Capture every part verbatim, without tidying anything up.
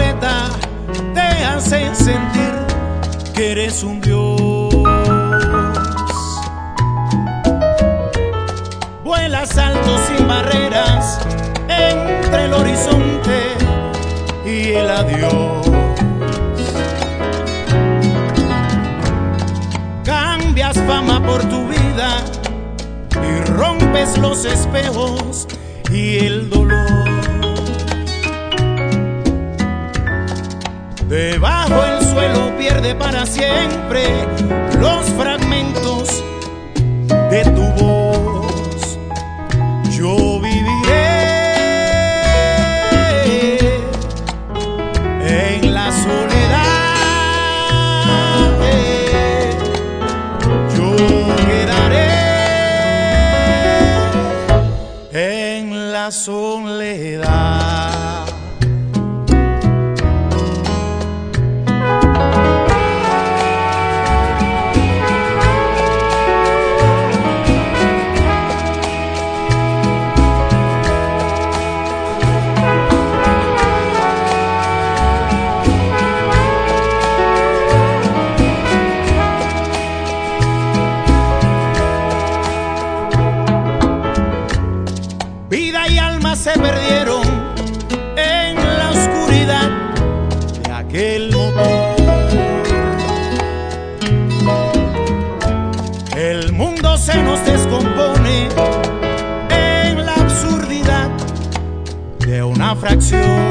poeta te hace sentir que eres un dios. Vuelas alto sin barreras entre el horizonte y el adiós. Cambias fama por tu vida y rompes los espejos y el dolor. Debajo el suelo pierde para siempre los fragmentos de tu voz. Yo viviré en la soledad, yo quedaré en la soledad. Vida y alma se perdieron en la oscuridad de aquel motor. El mundo se nos descompone en la absurdidad de una fracción.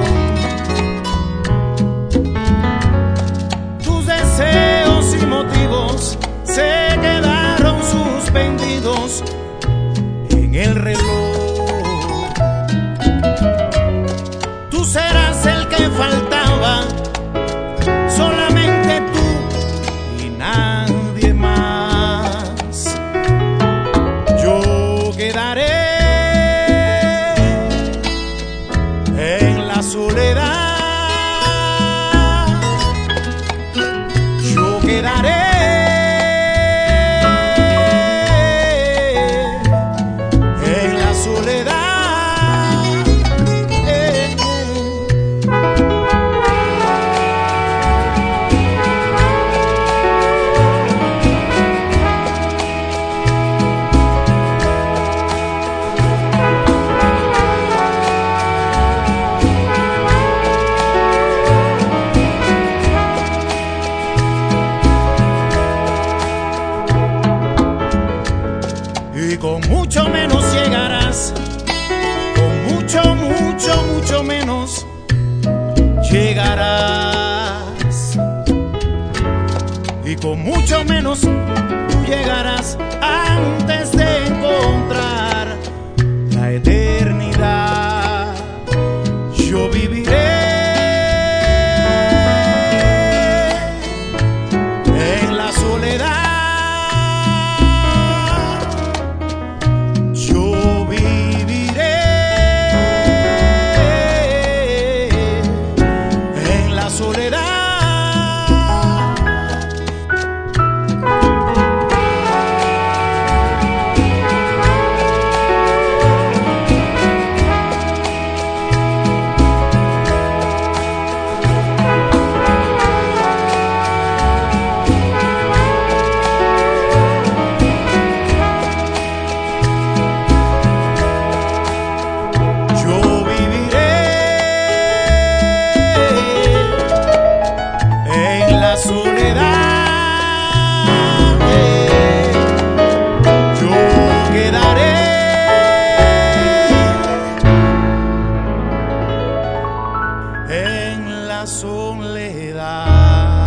Tus deseos y motivos se quedaron suspendidos en el reloj. Serás el que faltaba, solamente tú y nadie más. Yo quedaré en la soledad. Yo quedaré en la soledad. Y con mucho menos llegarás, con mucho, mucho, mucho menos llegarás. Y con mucho menos tú llegarás antes de encontrar la eternidad. Yo viviré en la soledad. En la soledad.